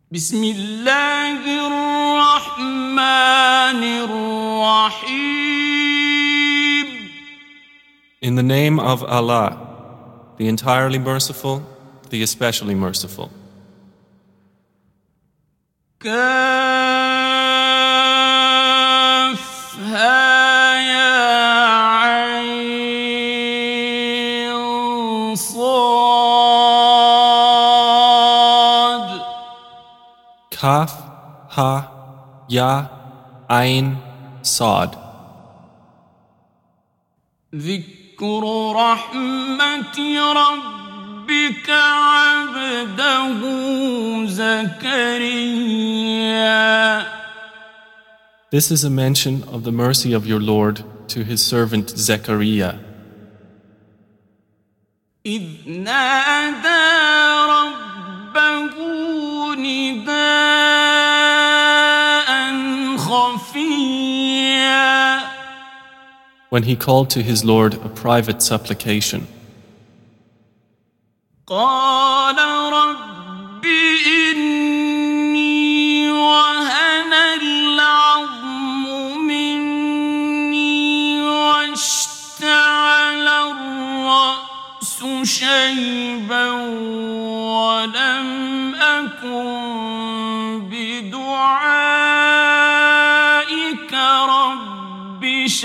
بسم الله الرحمن الرحيم. In the name of Allah, the entirely merciful, the especially merciful. كافها يا عين صاد. Kaf, Ha, Ya, Ain, Sad. ذكر رحمة ربك عبده زكريا. This is a mention of the mercy of your Lord to his servant Zechariah. إذ نادى ربه نداء خفيا. When he called to his Lord a private supplication. قال رب إني وهن العظم مني واشتعل الرأس شيبا ولم أكن بدعائك رب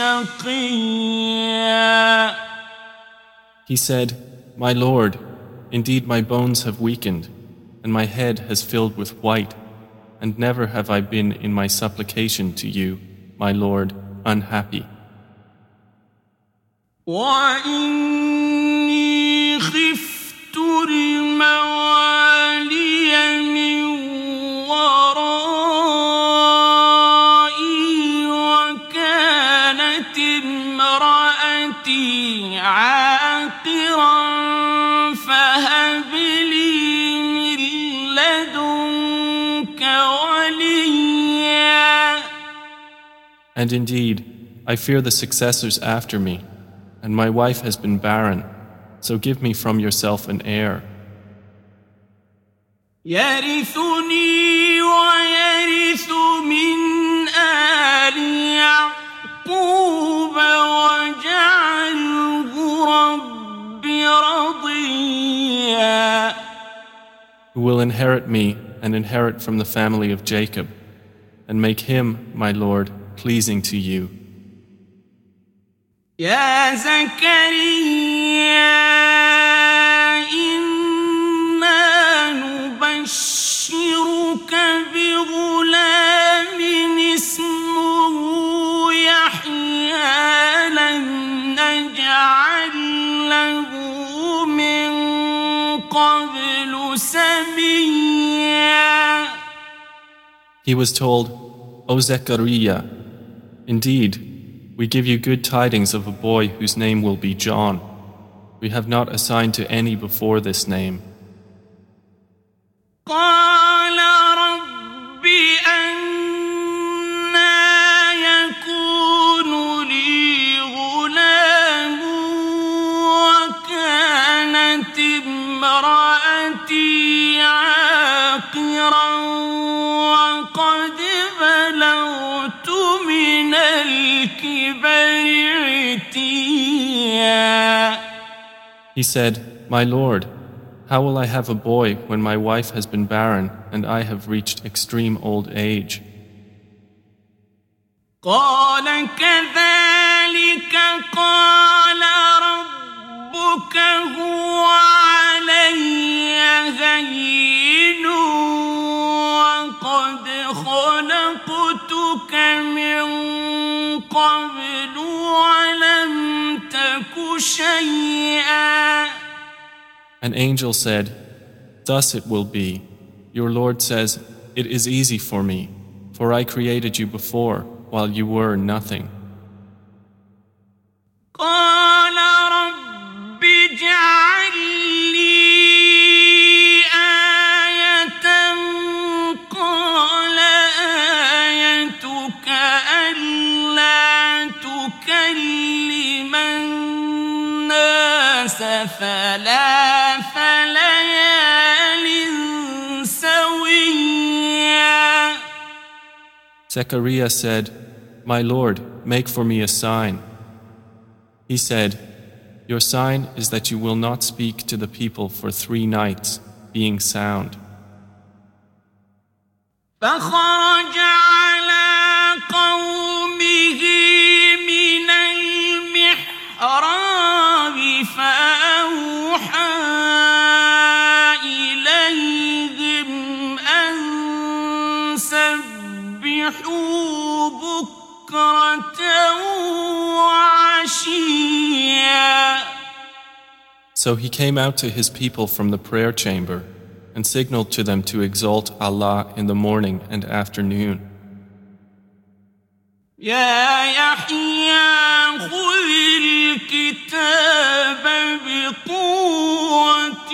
شقيا. He said, My Lord, indeed my bones have weakened, and my head has filled with white, and never have I been in my supplication to you, my Lord, unhappy. وإني خفت الموالي من ورائي وكانت امرأتي عاقرا فهب لي من لدنك وليا. And indeed, I fear the successors after me, and my wife has been barren, so give me from yourself an heir. يرثني ويرث من آل يعقوب واجعله رب رضيا. Who will inherit me and inherit from the family of Jacob, and make him, my Lord, pleasing to you. يا زكريا إنا نبشرك بغلام اسمه يحيى لم نجعل له من قبل سميا. He was told, O Zechariah, indeed, we give you good tidings of a boy whose name will be John. We have not assigned to any before this name. قال رب أنى يكون لي غلام وكانت امرأتي عاقرا وقد بلغت من الكبر عتيا. He said, My Lord, how will I have a boy when my wife has been barren and I have reached extreme old age? قال كذلك قال ربك هو علي هين وقد خلقتك من قبل ولم تك شيئا. An angel said, Thus it will be. Your Lord says, It is easy for me, for I created you before while you were nothing. قال رب اجعل لي آية قال آيتك ألا تكلم الناس ثلاث ليال سويا. Zechariah said, "My Lord, make for me a sign." He said, "Your sign is that you will not speak to the people for 3 nights, being sound." فخرج على قومه من المحراب فأوحى إليهم أن سبحوا بكرة وعشيا. So he came out to his people from the prayer chamber and signaled to them to exalt Allah in the morning and afternoon. يا يحيى خذ الكتاب بقوة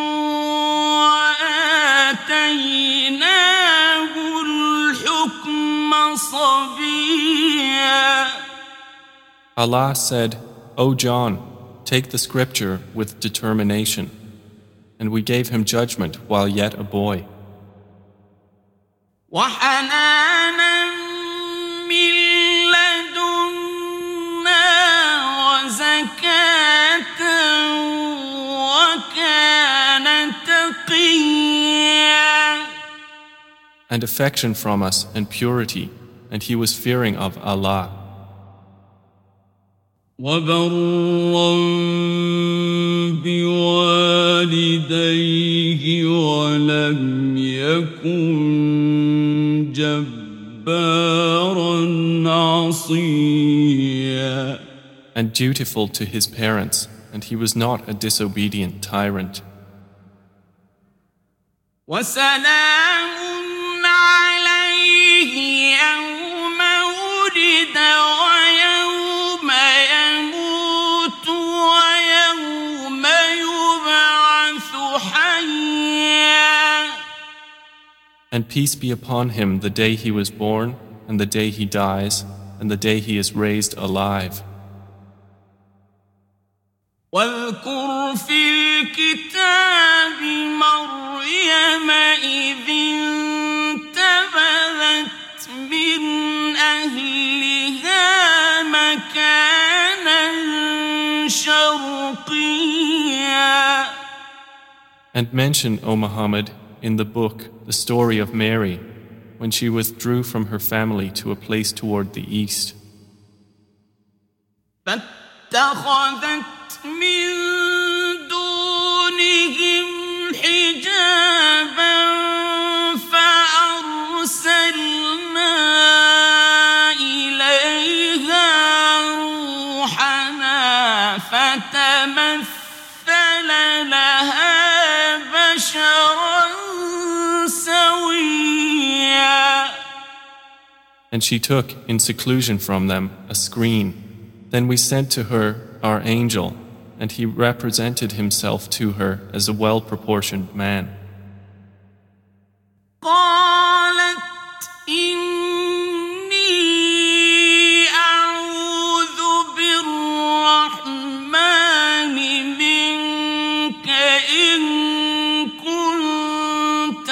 وآتيناه الحكم صبيا. Allah said, "O John, take the scripture with determination." And we gave him judgment while yet a boy. وحنانا من لدنا وزكاة وكان تقيا. And affection from us and purity, and he was fearing of Allah. وبرا بوالديه ولم يكن جبارا عصيا. And dutiful to his parents, and he was not a disobedient tyrant. وسلام عليه يوم ولد ويوم يموت ويوم يبعث حيا. And peace be upon him the day he was born, and the day he dies, and the day he is raised alive. واذكر في الكتاب مريم إذ انتبذت من أهلها مكانا شرقيا. And mention, O Muhammad, in the book the story of Mary, when she withdrew from her family to a place toward the east. فاتخذت من دونهم حجابا فأرسلنا إليها روحنا فتمثل لها بشرا سويا. And she took, in seclusion from them, a screen. Then we sent to her our angel, and he represented himself to her as a well-proportioned man. قالت إني أعوذ بالرحمن منك إن كنت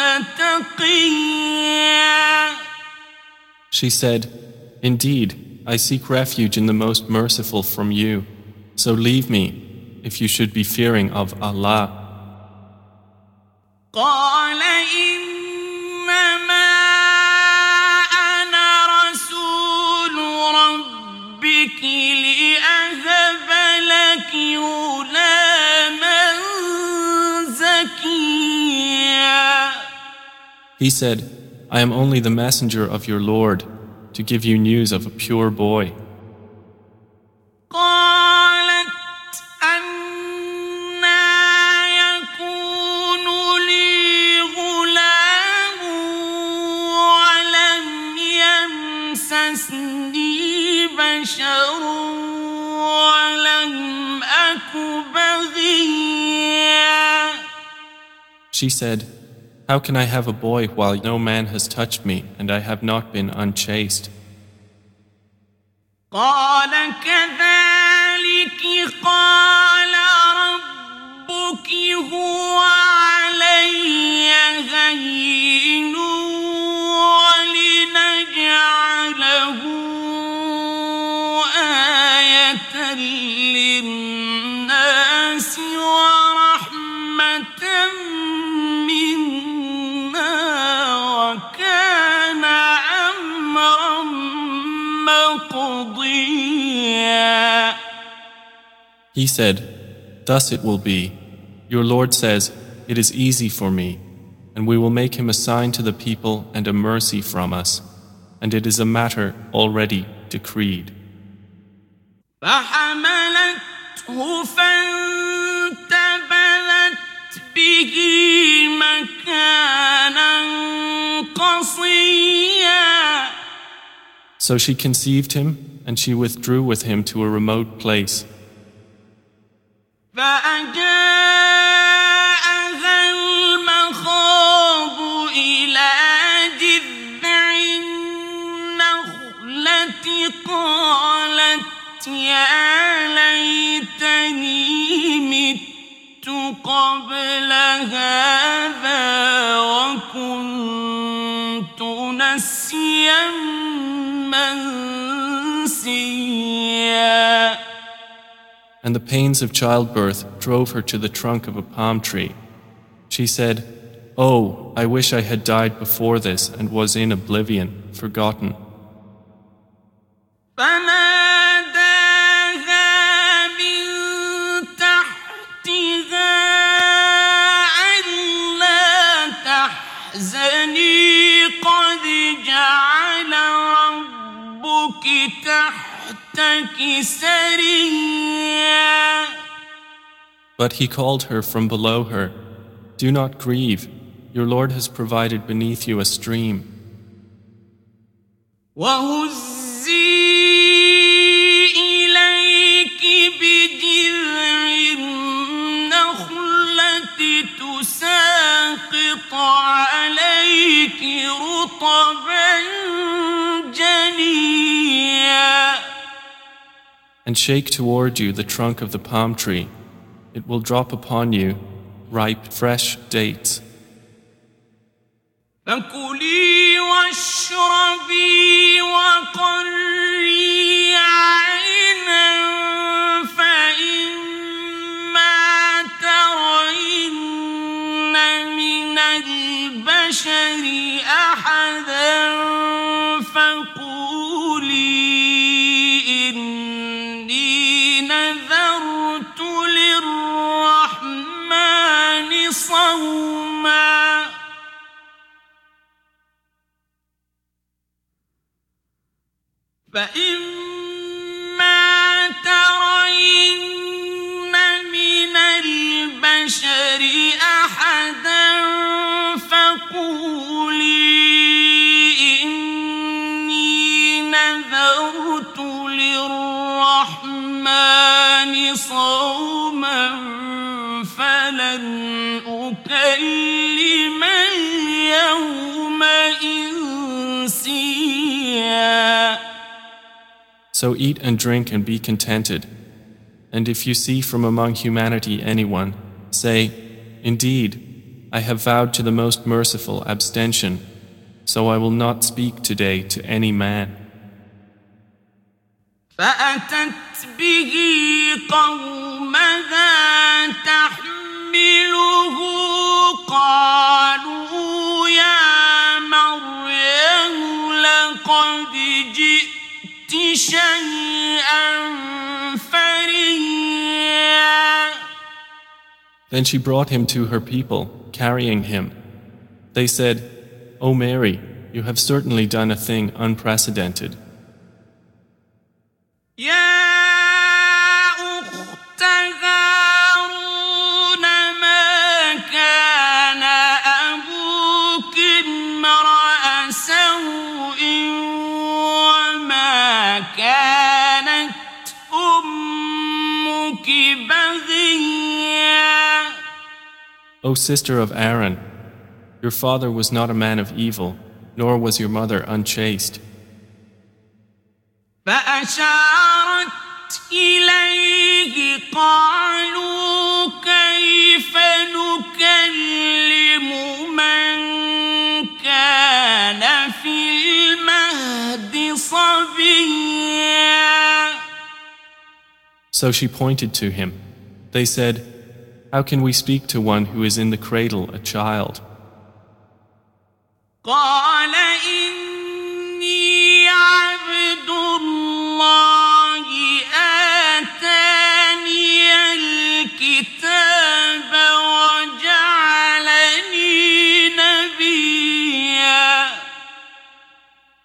تقيا. She said, "Indeed, I seek refuge in the most merciful from you, so leave me if you should be fearing of Allah." قال إنما أنا رسول ربك لأهب لك غلاما زكيا. He said, "I am only the messenger of your Lord to give you news of a pure boy." قالت أنى يكون لي غلام ولم يمسسني بشر ولم أك بغيا. She said, "How can I have a boy while no man has touched me and I have not been unchaste?" قال كذلك قال ربك هو علي هين ولنجعله He said, "Thus it will be. Your Lord says, it is easy for me, and we will make him a sign to the people and a mercy from us, and it is a matter already decreed." فحملته فانتبذت به مكانا قصيا. So she conceived him, and she withdrew with him to a remote place. فأجاءها المخاض إلى جذع النخلة قالت يا ليتني مت قبل هذا وكنت نسيا منسيا. And the pains of childbirth drove her to the trunk of a palm tree. She said, "Oh, I wish I had died before this and was in oblivion, forgotten." فناداها من تحتها ألا تحزني قد جعل ربك تحتك سريا. But he called her from below her, "Do not grieve. Your Lord has provided beneath you a stream." وهزي إليك بجذع النخلة تساقط عليك رطبا جنيا. And shake toward you the trunk of the palm tree. It will drop upon you ripe, fresh dates. فكلي واشربي وقري عينا فإما ترين من البشر أحدا فقولي إني نذرت للرحمن صوما. فإما ترين من البشر أحدا فقولي إني نذرت للرحمن صوما فلن أكلم اليوم إنسيا. So eat and drink and be contented. And if you see from among humanity anyone, say, "Indeed, I have vowed to the most merciful abstention, so I will not speak today to any man." فأتت به قومها تحمله قالوا يا مريم لقد جئت شيئا فريا. Then she brought him to her people, carrying him. They said, "O Mary, you have certainly done a thing unprecedented." يا أخت هارون ما كان أبوك امرأ سوء وما كانت أمك بغيا. O sister of Aaron, your father was not a man of evil, nor was your mother unchaste. فأشارت إليه قالوا كيف نكلم من كان في المهد صبيا. So she pointed to him. They said, "How can we speak to one who is in the cradle, a child?" قال إني عبد الله آتاني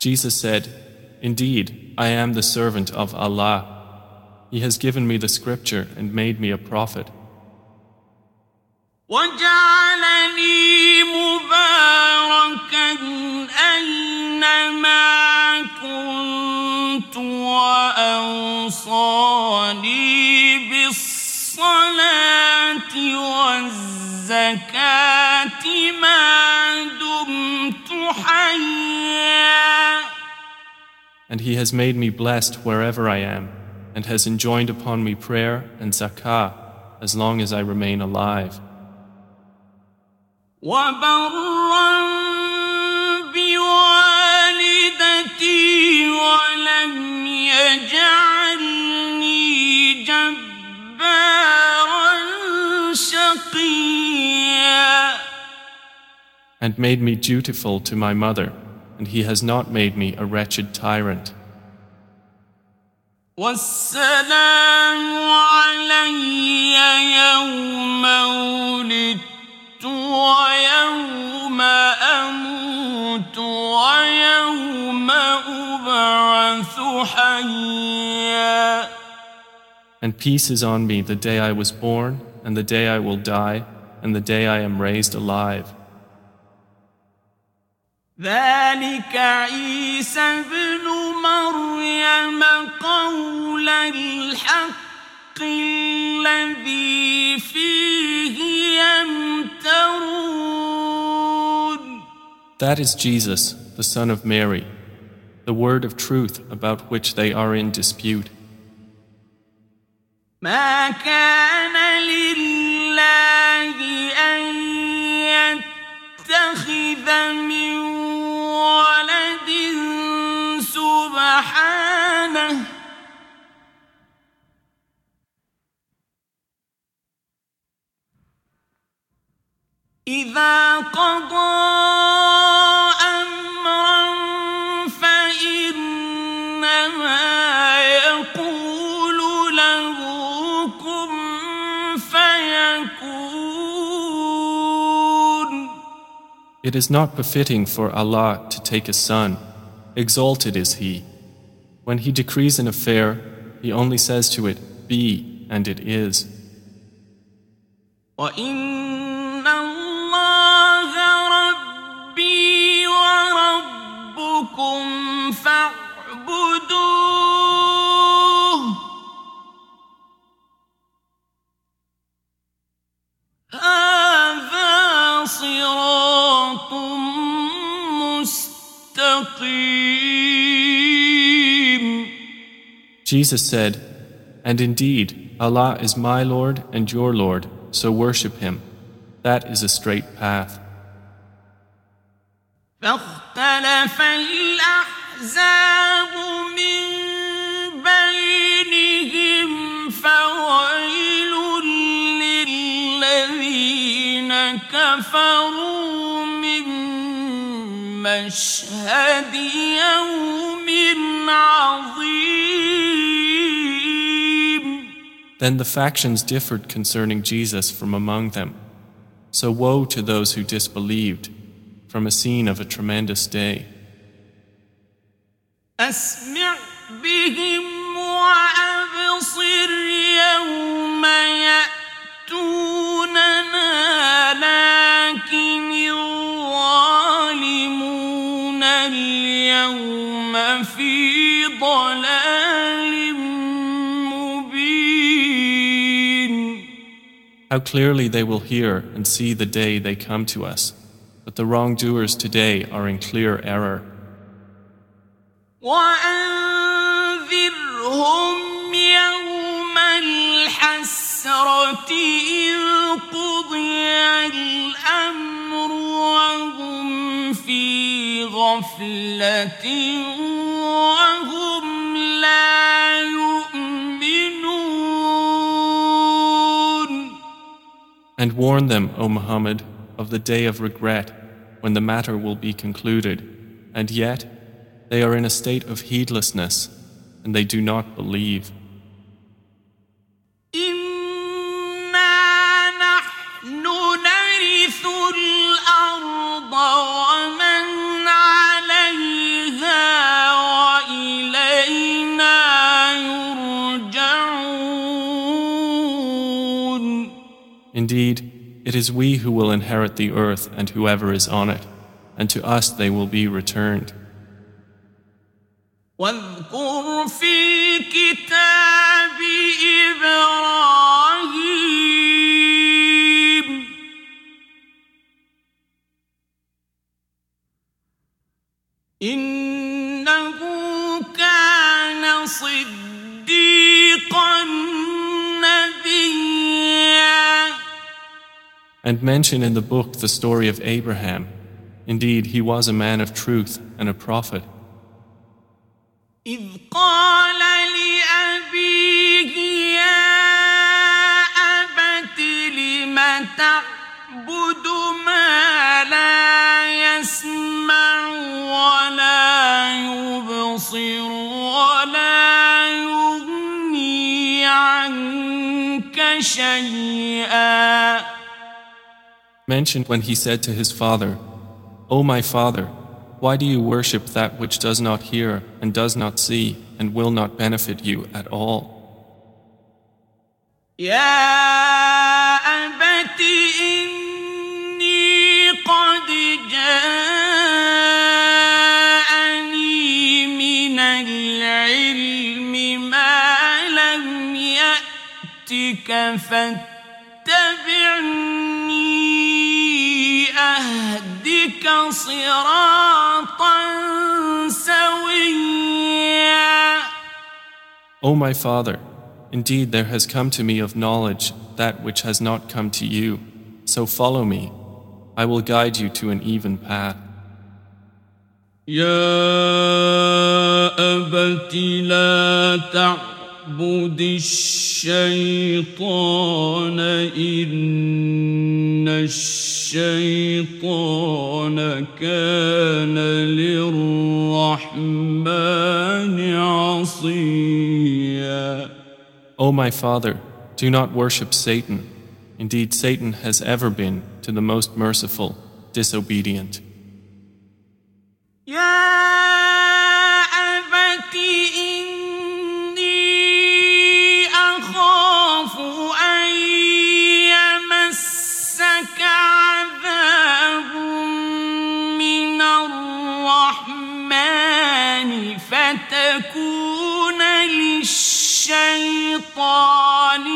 Jesus said, Indeed, I am the servant of Allah. He has given me the scripture and made me a prophet. وجعلني مباركا أينما كنت وأوصاني بالصلاة والزكاة ما دمت حيا. And He has made me blessed wherever I am, and has enjoined upon me prayer and zakah as long as I remain alive. وبرا بوالدتي ولم يجعلني جبارا شقيا. And made me dutiful to my mother, and He has not made me a wretched tyrant. والسلام علي يوم ولدت ويوم أموت ويوم أبعث حيا. And peace is on me the day I was born, and the day I will die, and the day I am raised alive. ذلك عيسى ابن مريم قول الحق الذي فيه يمترون. That is Jesus, the son of Mary, the word of truth about which they are in dispute. ما كان لله أن يتخذ من ولد سبحانه إذا قضى أمرا فإنما يقول له كن فيكون. It is not befitting for Allah to take a son. Exalted is He. When He decrees an affair, He only says to it, Be, and it is. وَإِنَّ اللَّهَ رَبِّي وَرَبُّكُمْ فَاعْبُدُوهُ هَذَا صِرَاطٌ مُسْتَقِيمٌ. Jesus said, And indeed, Allah is my Lord and your Lord, so worship Him. That is a straight path. فاختلف الأحزاب من بينهم فويل للذين كفروا من مشهد يوم عظيم. Then the factions differed concerning Jesus from among them. So woe to those who disbelieved from a scene of a tremendous day. أسمع بهم وأبصر يوم يأتوننا لكن الظالمون اليوم في ضلال مبين. How clearly they will hear and see the day they come to us, but the wrongdoers today are in clear error. وأنذرهم يوم الحسرة إذ قضي الأمر وهم في غفلة وهم لا يؤمنون. And warn them, O Muhammad, of the day of regret when the matter will be concluded, and yet they are in a state of heedlessness and they do not believe. إنا نحن نرث الأرض ومن عليها Indeed, it is we who will inherit the earth and whoever is on it, and to us they will be returned. واذكر في الكتاب إبراهيم إنه كان صديقا نبيا. And mention in the book the story of Abraham. Indeed, he was a man of truth and a prophet. إذ قال لأبيه يا أبت لم تعبد ما لا يسمع ولا يبصر ولا يغني عنك شيئا. Mentioned when he said to his father, O my father, why do you worship that which does not hear and does not see and will not benefit you at all? يا أبت إني قد جاءني من العلم ما لم يأتك فاتبعني أهدك صراطا سويا. O my father, indeed there has come to me of knowledge that which has not come to you, so follow me. I will guide you to an even path. يا أبت لا تعبد الشيطان إن الشيطان كان للرحمن عصيا. O my father, do not worship Satan. Indeed, Satan has ever been, to the most merciful, disobedient. يا أبت إني أخاف أن يمسك عذاب من الرحمن فتكون للشيطان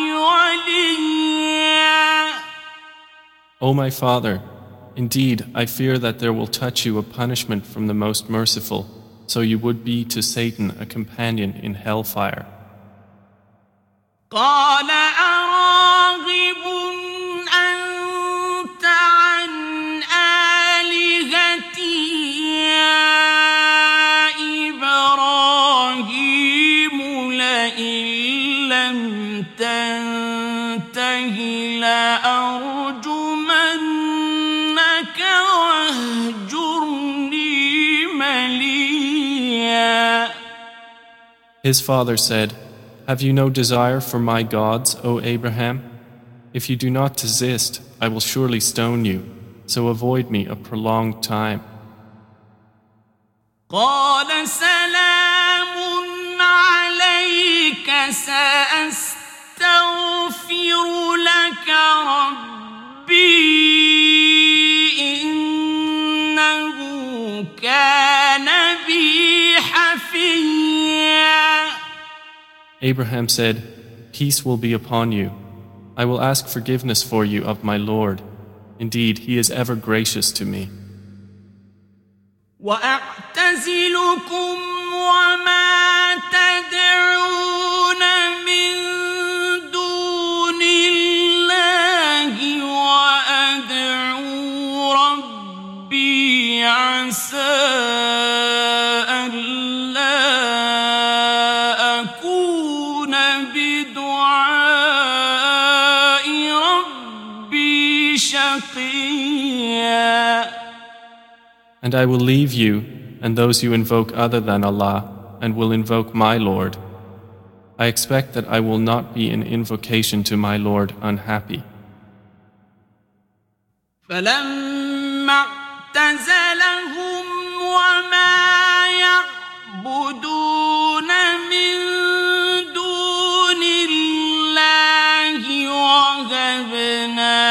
وليا. O my father, indeed, I fear that there will touch you a punishment from the Most Merciful, so you would be to Satan a companion in hellfire. قال أراغب أنت عن آلهتي يا إبراهيم لئن لم تنته لأرجمنك واهجرني مليا. His father said, Have you no desire for my gods, O Abraham? If you do not desist, I will surely stone you, so avoid me a prolonged time. قال سلام عليك سأستغفر لك ربي إنه كان بي حفيا. Abraham said, Peace will be upon you. I will ask forgiveness for you of my Lord. Indeed, he is ever gracious to me. وأعتزلكم وما تدعون من دون الله وأدعو ربي عسى ألا أكون بدعاء ربي شقيا. And I will leave you and those you invoke other than Allah and will invoke my Lord. I expect that I will not be in invocation to my Lord unhappy. فلما اعتزلهم وما يعبدون من دون الله وهبنا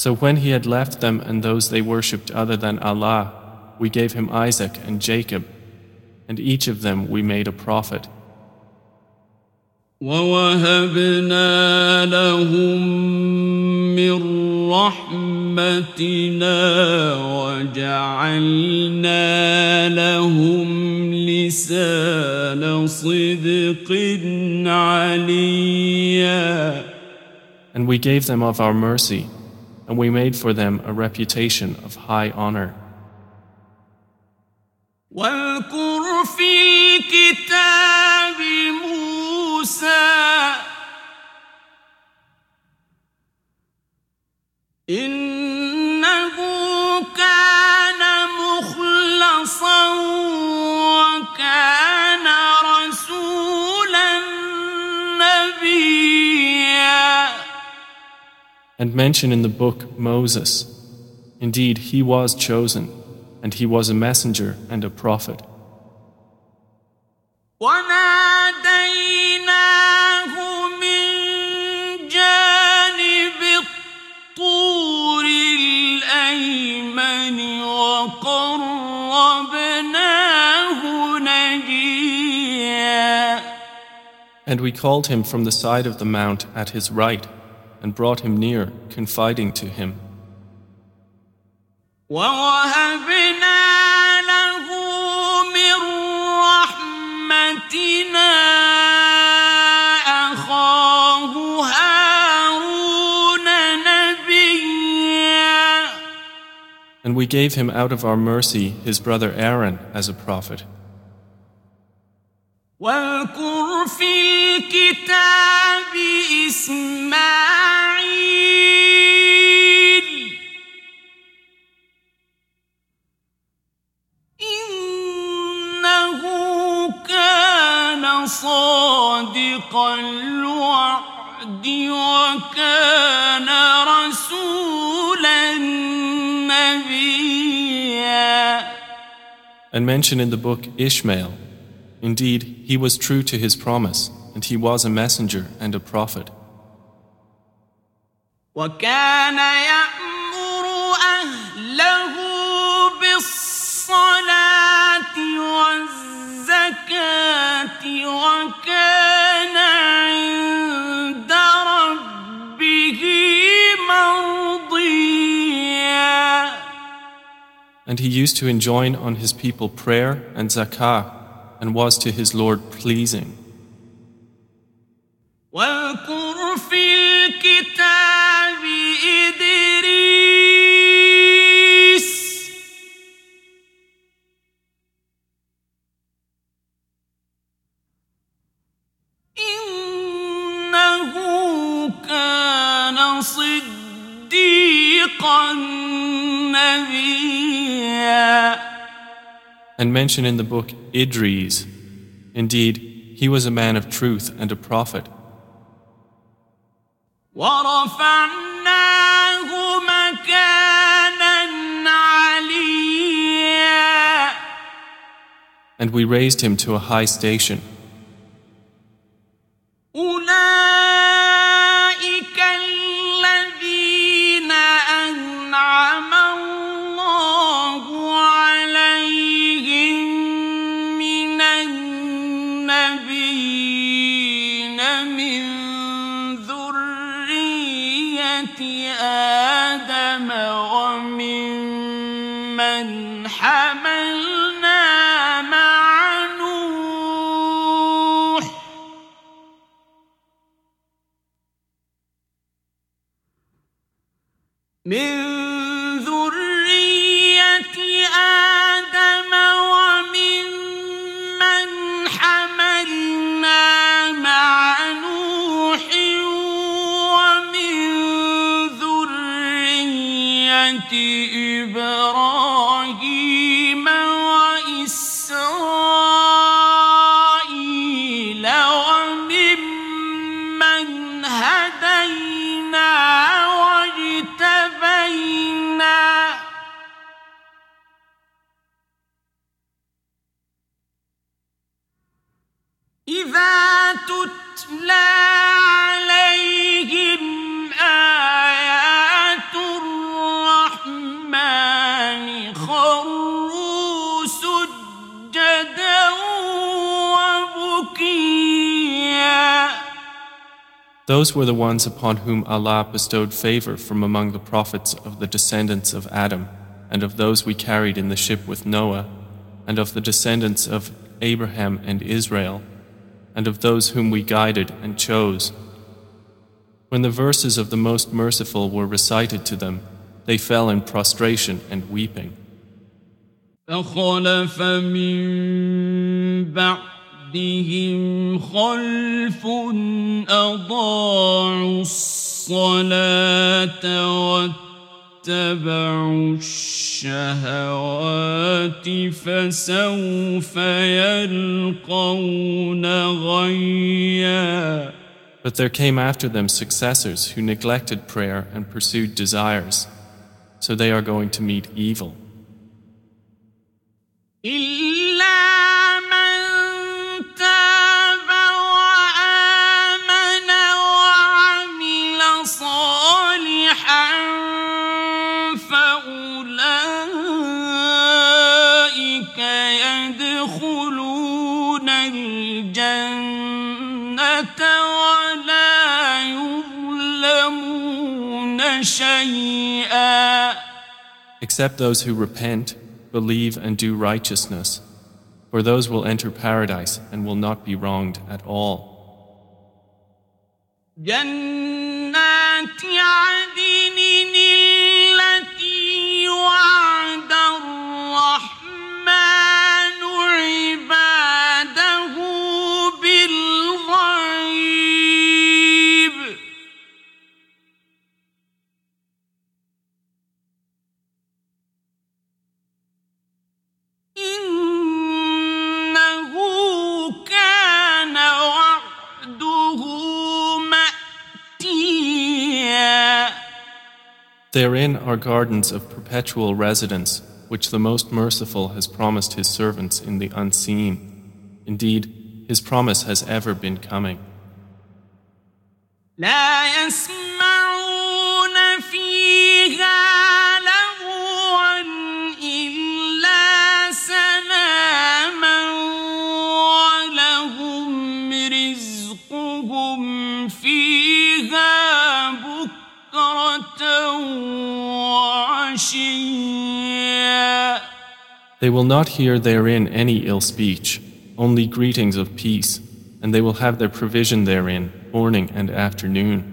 So when he had left them and those they worshipped other than Allah, we gave him Isaac and Jacob, and each of them we made a prophet. وَوَهَبْنَا لَهُم مِّن رَّحْمَتِنَا وَجَعَلْنَا لَهُمْ لِسَانَ صِدْقٍ عَلِيًّا. And we gave them of our mercy, and we made for them a reputation of high honor. واذكر في الكتاب موسى إنه كان مخلصا وكان رسولا نبيا. And mention in the book Moses, indeed he was chosen, and he was a messenger and a prophet. وَنَادَيْنَاهُ مِن جَانِبِ الطُّورِ الْأَيْمَنِ وَقَرَّبْنَاهُ نَجِيًّا. And we called him from the side of the mount at his right, and brought him near, confiding to him. وَوَهَبْنَا لَهُ مِن رَّحْمَتِنَا أَخَاهُ هَارُونَ نَبِيًّا. And we gave him out of our mercy his brother Aaron as a prophet. واذكر في الكتاب إسماعيل إنه كان صادق الوعد وكان رسولا نبيا. And mention in the book Ishmael, indeed he was true to his promise, and he was a messenger and a prophet. وكان يأمر أهله بالصلاة والزكاة وكان عند ربه مرضيا. And he used to enjoin on his people prayer and zakah, and was to his Lord pleasing. واذكر في الكتاب إدريس إنه كان صديقا نبيا. And mention in the book Idris, indeed he was a man of truth and a prophet. وَرَفَعْنَاهُ مَكَانًا عَلِيًّا. And we raised him to a high station. أُولَئِكَ الَّذِينَ أَنْعَمَ اللَّهُ عليهم من النبيين من ذرية آدم وممن حملنا مع نوح Those were the ones upon whom Allah bestowed favor from among the prophets of the descendants of Adam, and of those we carried in the ship with Noah, and of the descendants of Abraham and Israel, and of those whom we guided and chose. When the verses of the Most Merciful were recited to them, they fell in prostration and weeping. فخلف من بعدهم خلف أضاعوا الصلاة واتبعوا الشهوات فسوف يلقون غيا. But there came after them successors who neglected prayer and pursued desires, so they are going to meet evil. إلا من تاب وآمن وعمل صالحا فأولئك يدخلون الجنة ولا يظلمون شيئا. Except those who repent, believe and do righteousness, for those will enter paradise and will not be wronged at all. جنات عدن التي وعد الرحمن عباده بالغيب إنه كان وعده مأتيا. Therein are gardens of perpetual residence, which the Most Merciful has promised His servants in the unseen. Indeed, His promise has ever been coming. لا يسمعون فيها لغوا إلا سلاما ولهم رزقهم فيها بكرة وعشيا. They will not hear therein any ill speech, only greetings of peace, and they will have their provision therein morning and afternoon.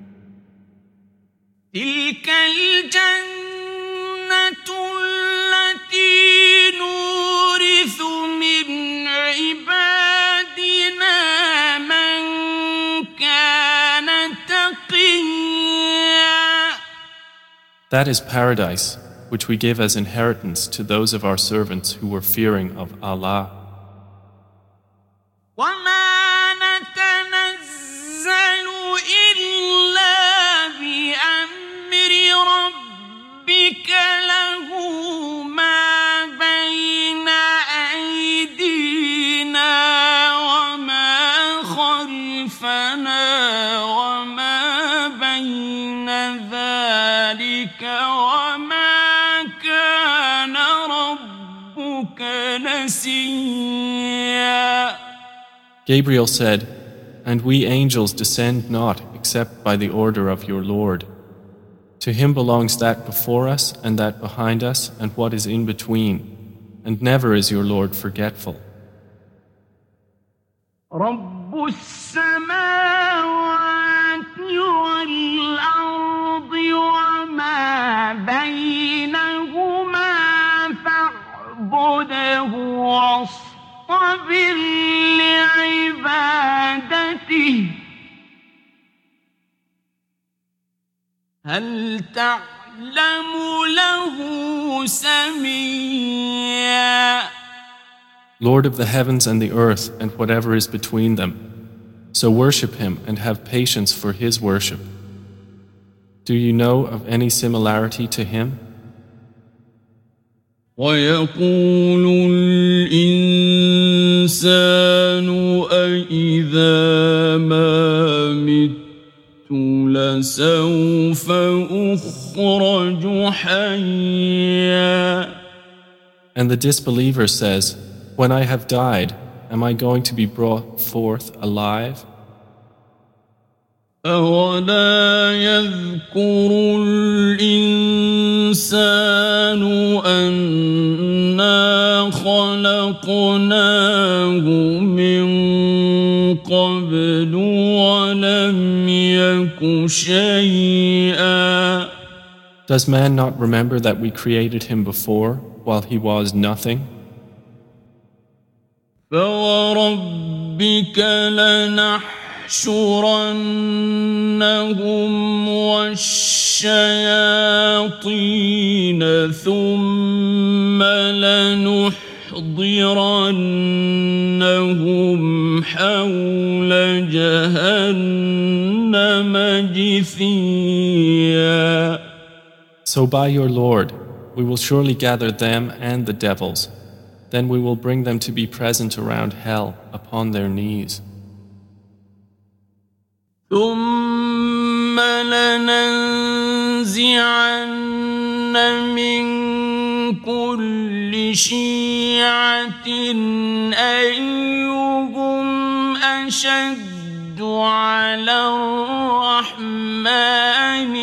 تلك الجنة التي نورث من عبادنا من كان تقيا. That is paradise, which we give as inheritance to those of our servants who were fearing of Allah. وما نتنزل إلا بأمر ربك له ما بين أيدينا وما خلفنا وما بين ذلك وما كان ربك نسيا. Gabriel said, "And we angels descend not except by the order of your Lord. To Him belongs that before us and that behind us and what is in between, and never is your Lord forgetful." رب السماوات والأرض وما بينهما فاعبده واصطبر لعبادته هل تعلم له سميا. Lord of the heavens and the earth and whatever is between them, so worship Him and have patience for His worship. Do you know of any similarity to Him? ويقول الإنسان أإذا ما مت لسوف أخرج حيا. And the disbeliever says, "When I have died, am I going to be brought forth alive?" أولا يذكر الإنسان أنا خلقناه من قبل ولم يك شيئا. Does man not remember that we created him before while he was nothing? فوربك لنحشرنهم والشياطين ثم لنحضرنهم حول جهنم جثيا. So by your Lord, we will surely gather them and the devils. Then we will bring them to be present around hell upon their knees. ثم لننزعن من كل شيعة أيهم أشد على الرحمن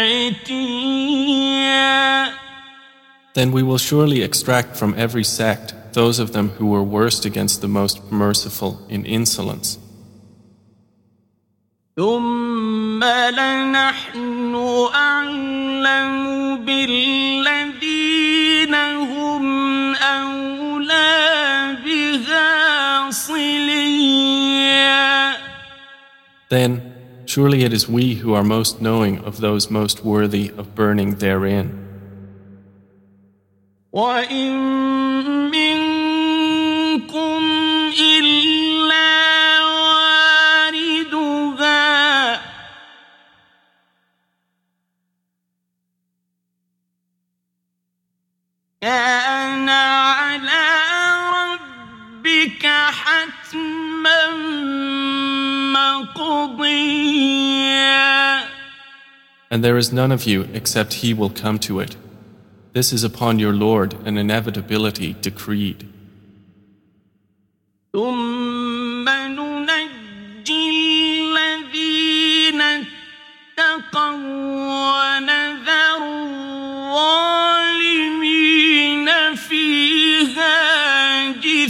عتيا. Then we will surely extract from every sect those of them who were worst against the most merciful in insolence. ثم لنحن أعلم بالذين هم أولى بها صليا. Then surely it is we who are most knowing of those most worthy of burning therein. وَإِن مِّنكُمْ إِلَّا وَارِدُهَا كَانَ عَلَىٰ رَبِّكَ حَتْمًا مَّقْضِيًّا. And there is none of you except he will come to it. This is upon your Lord an inevitability decreed. ثم ننجي الذين اتقوا ونذر الظالمين فيها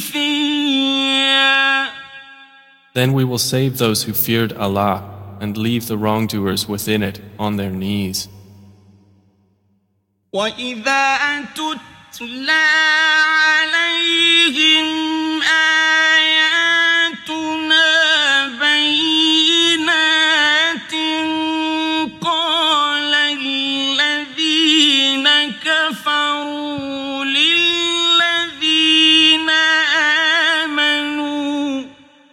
جثيا. Then we will save those who feared Allah and leave the wrongdoers within it on their knees. وَإِذَا تُتْلَى عَلَيْهِمْ آيَاتُنَا بَيِّنَاتٍ قَالَ الَّذِينَ كَفَرُوا لِلَّذِينَ آمَنُوا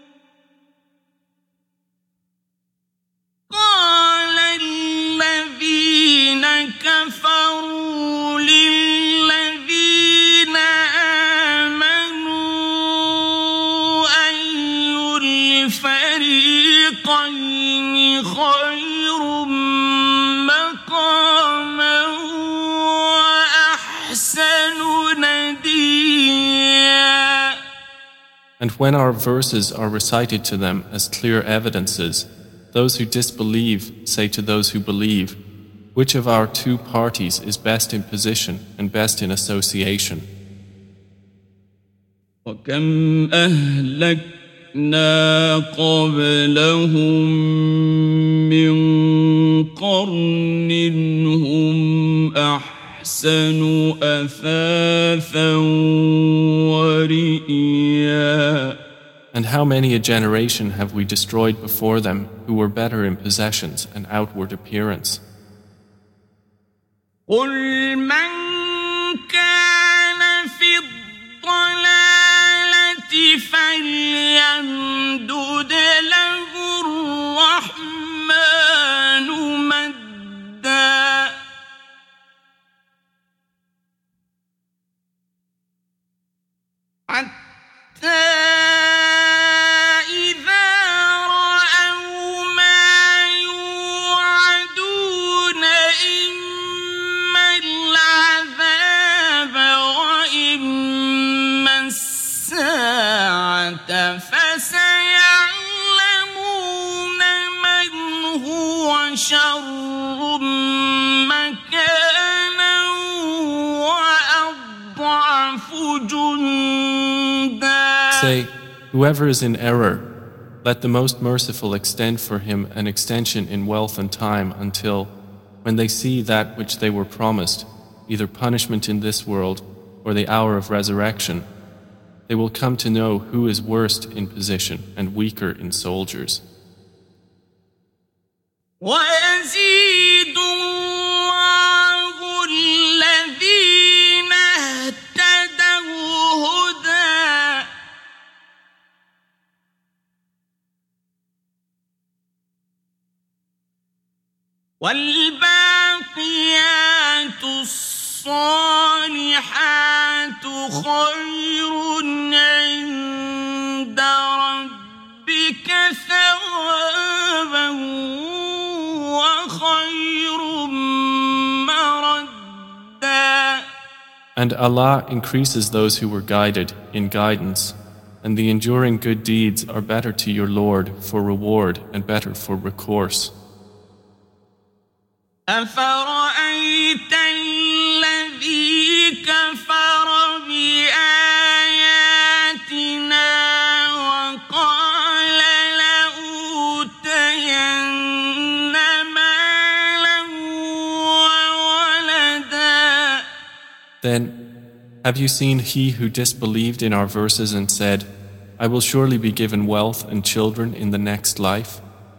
الفريقين خير مقاما وأحسن نديا. And when our verses are recited to them as clear evidences, those who disbelieve say to those who believe, which of our two parties is best in position and best in association? وَكَمْ أَهْلَكْنَا قَبْلَهُمْ مِنْ قَرْنٍ هُمْ أَحْسَنُ أَثَاثًا وَرِئِيًّا. And how many a generation have we destroyed before them who were better in possessions and outward appearance? قُلْ مَنْ كَانَ فِي الضَّلَالَةِ فَلْيَمْدُدْ لَهُ الرَّحْمَنُ مَدًّا حَتَّى فسيعلمون من هو شر مكانا وأضعف جندا. Say, whoever is in error, let the Most Merciful extend for him an extension in wealth and time until, when they see that which they were promised, either punishment in this world or the hour of resurrection, they will come to know who is worst in position and weaker in soldiers. ويزيد الله الذين اهتدوا هدى والباقيات الصالحات خير عند ربك ثوابا وخير مردا. And Allah increases those who were guided in guidance, and the enduring good deeds are better to your Lord for reward and better for recourse. أفرأيت الذي كفر بآياتنا وقال لأوتين مالا وولدا. Then, have you seen he who disbelieved in our verses and said, I will surely be given wealth and children in the next life?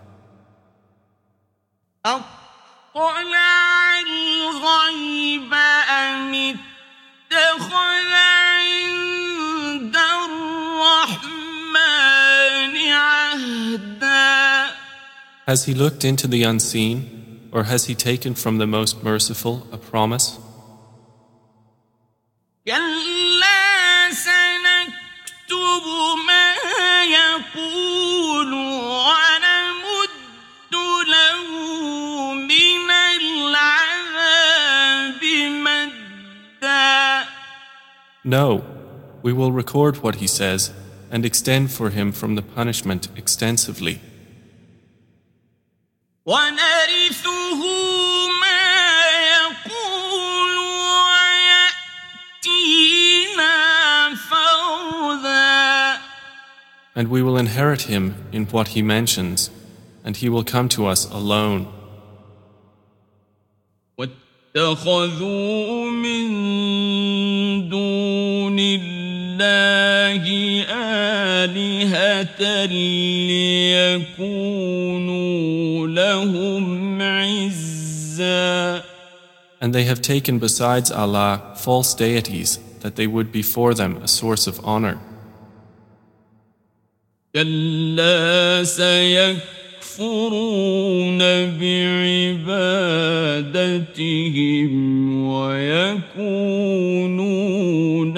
أطلع الغيب أم اتخذ عند الرحمن عهدا. Has he looked into the unseen, or has he taken from the Most Merciful a promise? كلا سنكتب ما يقول ونمد له من العذاب مدا. No, we will record what he says and extend for him from the punishment extensively. ونرثه ما يقول ويأتينا فردا. And we will inherit him in what he mentions, and he will come to us alone. واتخذوا من دون الله آلهة ليكونوا لهم عزا. And they have taken besides Allah false deities that they would be for them a source of honor. كلا سيكفرون بعبادتهم ويكونون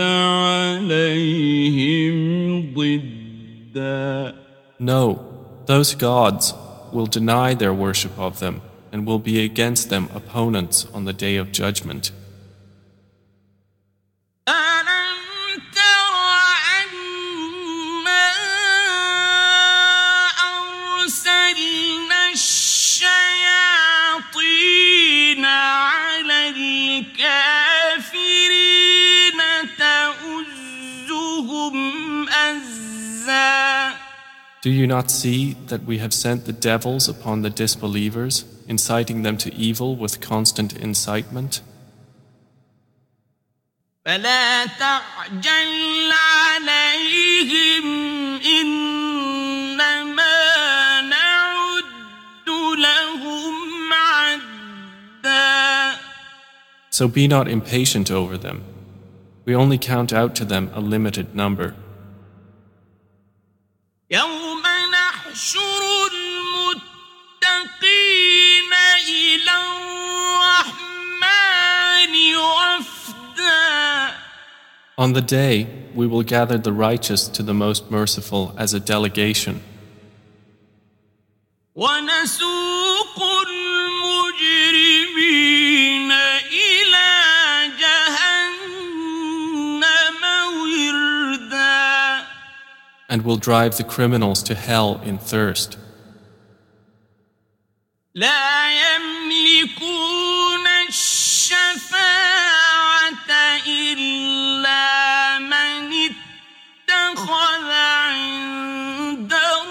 عليهم ضدا. No, those gods will deny their worship of them and will be against them opponents on the day of judgment. ألم تر أنا أرسلنا الشياطين على الكافرين تؤزهم أزا. Do you not see that we have sent the devils upon the disbelievers, inciting them to evil with constant incitement? فلا تعجل عليهم إنما نعد لهم عدا. So be not impatient over them. We only count out to them a limited number. يوم نحشر المتقين إلى الرحمن وفدا. On the day, we will gather the righteous to the Most Merciful as a delegation. ونسوق المجرمين إلى جهنم وردا. And will drive the criminals to hell in thirst. لا يملكون الشفاعة إلا من اتخذ عند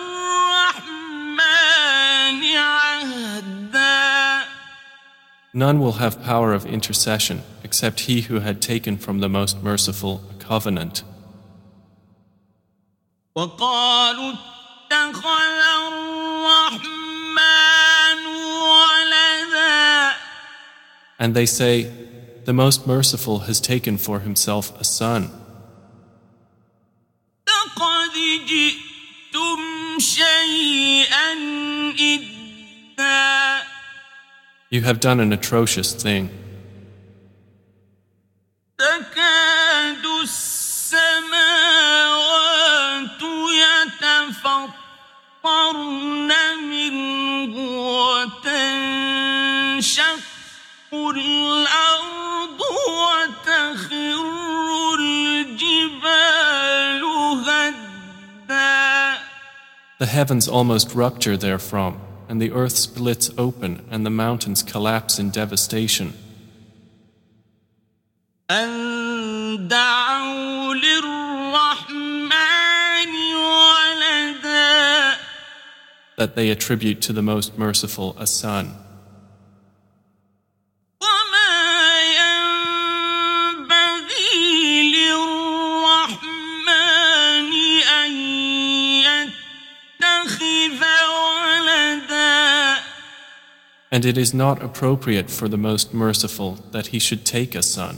الرحمن عهدا. None will have power of intercession except he who had taken from the Most Merciful a covenant. وقالوا اتخذ الرحمن ولدا. And they say, the Most Merciful has taken for himself a son. لقد جئتم شيئا إدا. You have done an atrocious thing. تكاد السماوات يتفطرن منه وتنشق الأرض وتخر الجبال هدا. The heavens almost rupture therefrom, and the earth splits open, and the mountains collapse in devastation. أن دعوا للرحمن ولدا. That they attribute to the Most Merciful a son. وما ينبغي للرحمن أن يتخذ ولدا. And it is not appropriate for the Most Merciful that he should take a son.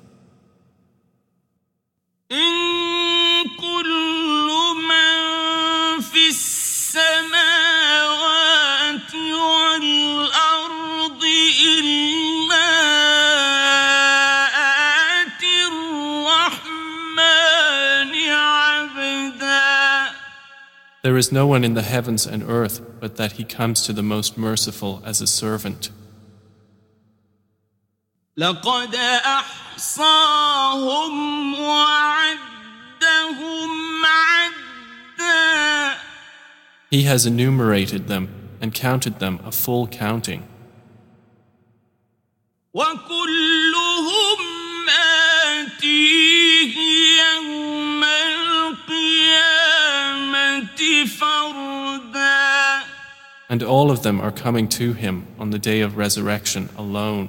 إن كل من في السماوات والأرض إلا آتي الرحمن عبدا. There is no one in the heavens and earth but that he comes to the Most Merciful as a servant. لقد أحصاهم وعدهم عدا. He has enumerated them and counted them a full counting. وكلهم آتيه يوم القيامة فردا. And all of them are coming to him on the day of resurrection alone.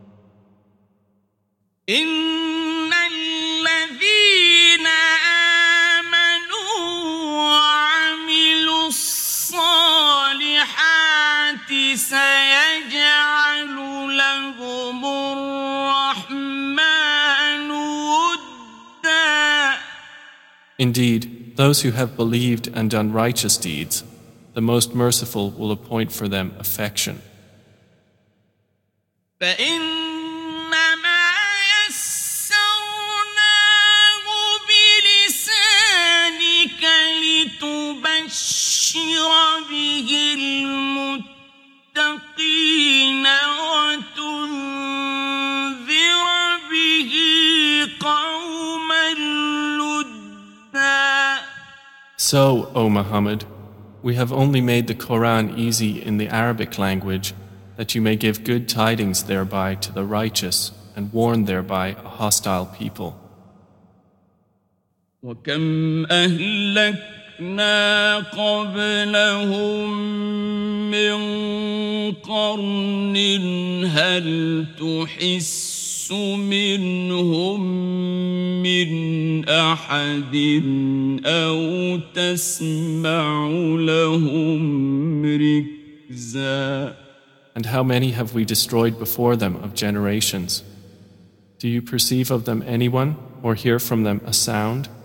إن الذين آمنوا وعملوا الصالحات سيجعل لهم الرحمن ودا. Indeed, those who have believed and done righteous deeds, the Most Merciful will appoint for them affection. فإنما يسرناه بلسانك لتبشر به المتقين وتنذر به قوما لدا. So, O Muhammad, we have only made the Quran easy in the Arabic language, that you may give good tidings thereby to the righteous and warn thereby a hostile people. وكم أهلكنا قبلهم من قرن هل تحس منهم من أحد أو تسمع لهم ركزا. And how many have we destroyed before them of generations? Do you perceive of them anyone or hear from them a sound?